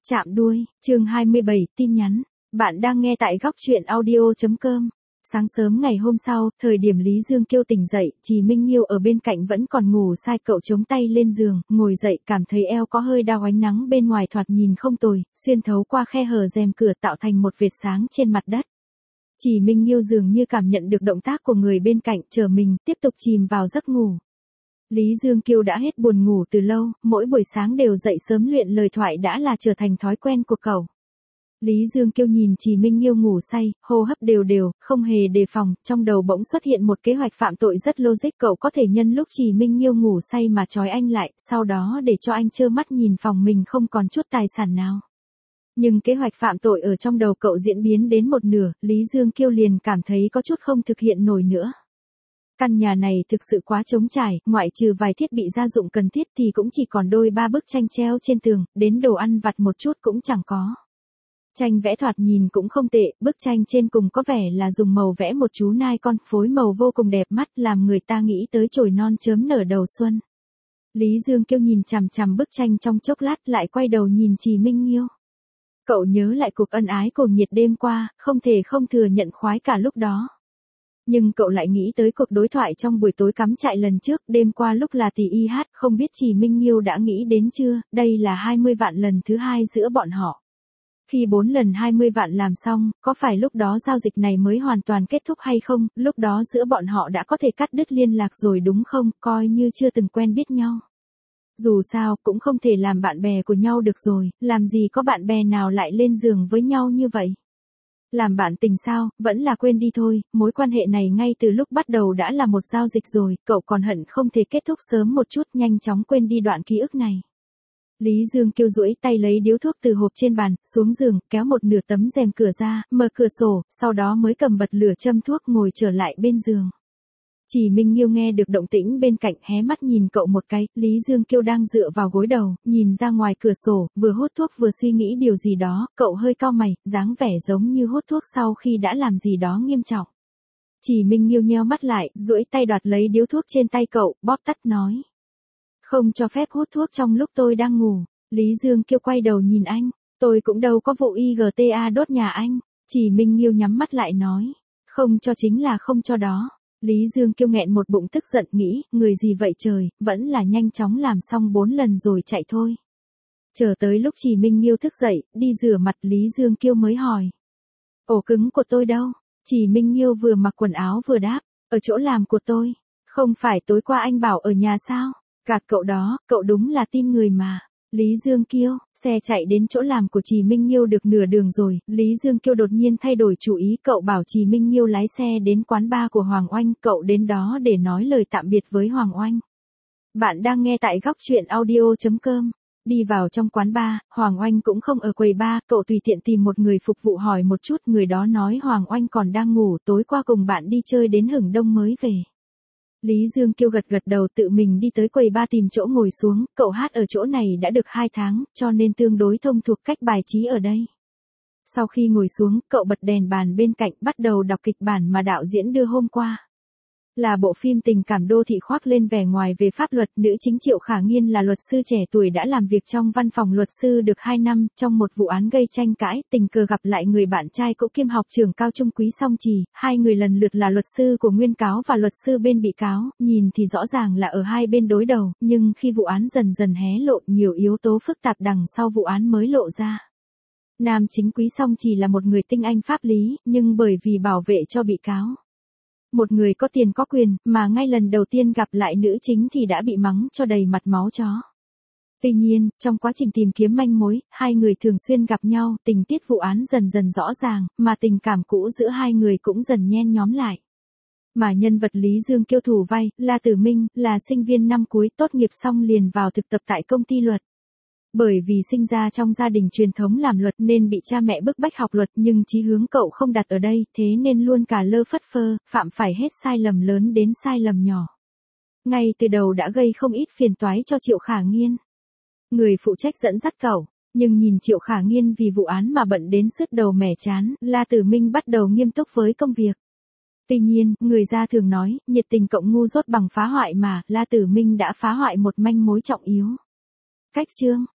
Chạm đuôi, chương 27, tin nhắn. Bạn đang nghe tại góc truyện audio.com. Sáng sớm ngày hôm sau, thời điểm Lý Dương Kiêu tỉnh dậy, Trì Minh Nghiêu ở bên cạnh vẫn còn ngủ sai, cậu chống tay lên giường, ngồi dậy cảm thấy eo có hơi đau, ánh nắng bên ngoài thoạt nhìn không tồi, xuyên thấu qua khe hở rèm cửa tạo thành một vệt sáng trên mặt đất. Trì Minh Nghiêu dường như cảm nhận được động tác của người bên cạnh, trở mình, tiếp tục chìm vào giấc ngủ. Lý Dương Kiêu đã hết buồn ngủ từ lâu, mỗi buổi sáng đều dậy sớm luyện lời thoại đã là trở thành thói quen của cậu. Lý Dương Kiêu nhìn Trì Minh Nghiêu ngủ say, hô hấp đều đều, không hề đề phòng, trong đầu bỗng xuất hiện một kế hoạch phạm tội rất logic, cậu có thể nhân lúc Trì Minh Nghiêu ngủ say mà trói anh lại, sau đó để cho anh trơ mắt nhìn phòng mình không còn chút tài sản nào. Nhưng kế hoạch phạm tội ở trong đầu cậu diễn biến đến một nửa, Lý Dương Kiêu liền cảm thấy có chút không thực hiện nổi nữa. Căn nhà này thực sự quá trống trải, ngoại trừ vài thiết bị gia dụng cần thiết thì cũng chỉ còn đôi ba bức tranh treo trên tường, đến đồ ăn vặt một chút cũng chẳng có. Tranh vẽ thoạt nhìn cũng không tệ, bức tranh trên cùng có vẻ là dùng màu vẽ một chú nai con, phối màu vô cùng đẹp mắt, làm người ta nghĩ tới chồi non chớm nở đầu xuân. Lý Dương Kiêu nhìn chằm chằm bức tranh trong chốc lát, lại quay đầu nhìn Trì Minh Nghiêu. Cậu nhớ lại cuộc ân ái cuồng nhiệt đêm qua, không thể không thừa nhận khoái cả lúc đó. Nhưng cậu lại nghĩ tới cuộc đối thoại trong buổi tối cắm trại lần trước, đêm qua lúc là tỷ y hát, không biết Trì Minh Nghiêu đã nghĩ đến chưa, đây là 20 vạn lần thứ hai giữa bọn họ. Khi 4 lần 20 vạn làm xong, có phải lúc đó giao dịch này mới hoàn toàn kết thúc hay không, lúc đó giữa bọn họ đã có thể cắt đứt liên lạc rồi đúng không, coi như chưa từng quen biết nhau. Dù sao, cũng không thể làm bạn bè của nhau được rồi, làm gì có bạn bè nào lại lên giường với nhau như vậy. Làm bạn tình sao, vẫn là quên đi thôi, mối quan hệ này ngay từ lúc bắt đầu đã là một giao dịch rồi, cậu còn hận không thể kết thúc sớm một chút, nhanh chóng quên đi đoạn ký ức này. Lý Dương Kiêu duỗi tay lấy điếu thuốc từ hộp trên bàn, xuống giường, kéo một nửa tấm rèm cửa ra, mở cửa sổ, sau đó mới cầm bật lửa châm thuốc ngồi trở lại bên giường. Trì Minh Nghiêu nghe được động tĩnh bên cạnh, hé mắt nhìn cậu một cái, Lý Dương Kiêu đang dựa vào gối đầu, nhìn ra ngoài cửa sổ, vừa hút thuốc vừa suy nghĩ điều gì đó, cậu hơi cau mày, dáng vẻ giống như hút thuốc sau khi đã làm gì đó nghiêm trọng. Trì Minh Nghiêu nheo mắt lại, duỗi tay đoạt lấy điếu thuốc trên tay cậu, bóp tắt nói. Không cho phép hút thuốc trong lúc tôi đang ngủ. Lý Dương Kiêu quay đầu nhìn anh, tôi cũng đâu có vụ IGTA đốt nhà anh. Trì Minh Nghiêu nhắm mắt lại nói, không cho chính là không cho đó. Lý Dương Kiêu nghẹn một bụng tức giận nghĩ, người gì vậy trời, vẫn là nhanh chóng làm xong 4 lần rồi chạy thôi. Chờ tới lúc Trì Minh Nghiêu thức dậy, đi rửa mặt, Lý Dương Kiêu mới hỏi. Ổ cứng của tôi đâu? Trì Minh Nghiêu vừa mặc quần áo vừa đáp, ở chỗ làm của tôi. Không phải tối qua anh bảo ở nhà sao? Gạt cậu đó, cậu đúng là tin người mà. Lý Dương Kiêu, xe chạy đến chỗ làm của Trì Minh Nghiêu được nửa đường rồi, Lý Dương Kiêu đột nhiên thay đổi chủ ý, cậu bảo Trì Minh Nghiêu lái xe đến quán bar của Hoàng Oanh, cậu đến đó để nói lời tạm biệt với Hoàng Oanh. Bạn đang nghe tại góc truyện audio.com. Đi vào trong quán bar, Hoàng Oanh cũng không ở quầy bar, cậu tùy tiện tìm một người phục vụ hỏi một chút, người đó nói Hoàng Oanh còn đang ngủ, tối qua cùng bạn đi chơi đến hửng đông mới về. Lý Dương Kiêu gật đầu, tự mình đi tới quầy bar tìm chỗ ngồi xuống, cậu hát ở chỗ này đã được 2 tháng, cho nên tương đối thông thuộc cách bài trí ở đây. Sau khi ngồi xuống, cậu bật đèn bàn bên cạnh, bắt đầu đọc kịch bản mà đạo diễn đưa hôm qua. Là bộ phim tình cảm đô thị khoác lên vẻ ngoài về pháp luật, nữ chính Triệu Khả Nghiên là luật sư trẻ tuổi đã làm việc trong văn phòng luật sư được 2 năm, trong một vụ án gây tranh cãi, tình cờ gặp lại người bạn trai cũ kiêm học trưởng cao trung Quý Song Trì, hai người lần lượt là luật sư của nguyên cáo và luật sư bên bị cáo, nhìn thì rõ ràng là ở hai bên đối đầu, nhưng khi vụ án dần dần hé lộ, nhiều yếu tố phức tạp đằng sau vụ án mới lộ ra. Nam chính Quý Song Trì là một người tinh anh pháp lý, nhưng bởi vì bảo vệ cho bị cáo, một người có tiền có quyền, mà ngay lần đầu tiên gặp lại nữ chính thì đã bị mắng cho đầy mặt máu chó. Tuy nhiên, trong quá trình tìm kiếm manh mối, hai người thường xuyên gặp nhau, tình tiết vụ án dần dần rõ ràng, mà tình cảm cũ giữa hai người cũng dần nhen nhóm lại. Mà nhân vật Lý Dương Kiêu thủ vai, La Tử Minh, là sinh viên năm cuối, tốt nghiệp xong liền vào thực tập tại công ty luật. Bởi vì sinh ra trong gia đình truyền thống làm luật nên bị cha mẹ bức bách học luật, nhưng chí hướng cậu không đặt ở đây, thế nên luôn cả lơ phất phơ, phạm phải hết sai lầm lớn đến sai lầm nhỏ. Ngay từ đầu đã gây không ít phiền toái cho Triệu Khả Nghiên, người phụ trách dẫn dắt cậu, nhưng nhìn Triệu Khả Nghiên vì vụ án mà bận đến sứt đầu mẻ chán, La Tử Minh bắt đầu nghiêm túc với công việc. Tuy nhiên, người ta thường nói, nhiệt tình cộng ngu dốt bằng phá hoại mà, La Tử Minh đã phá hoại một manh mối trọng yếu. Cách chương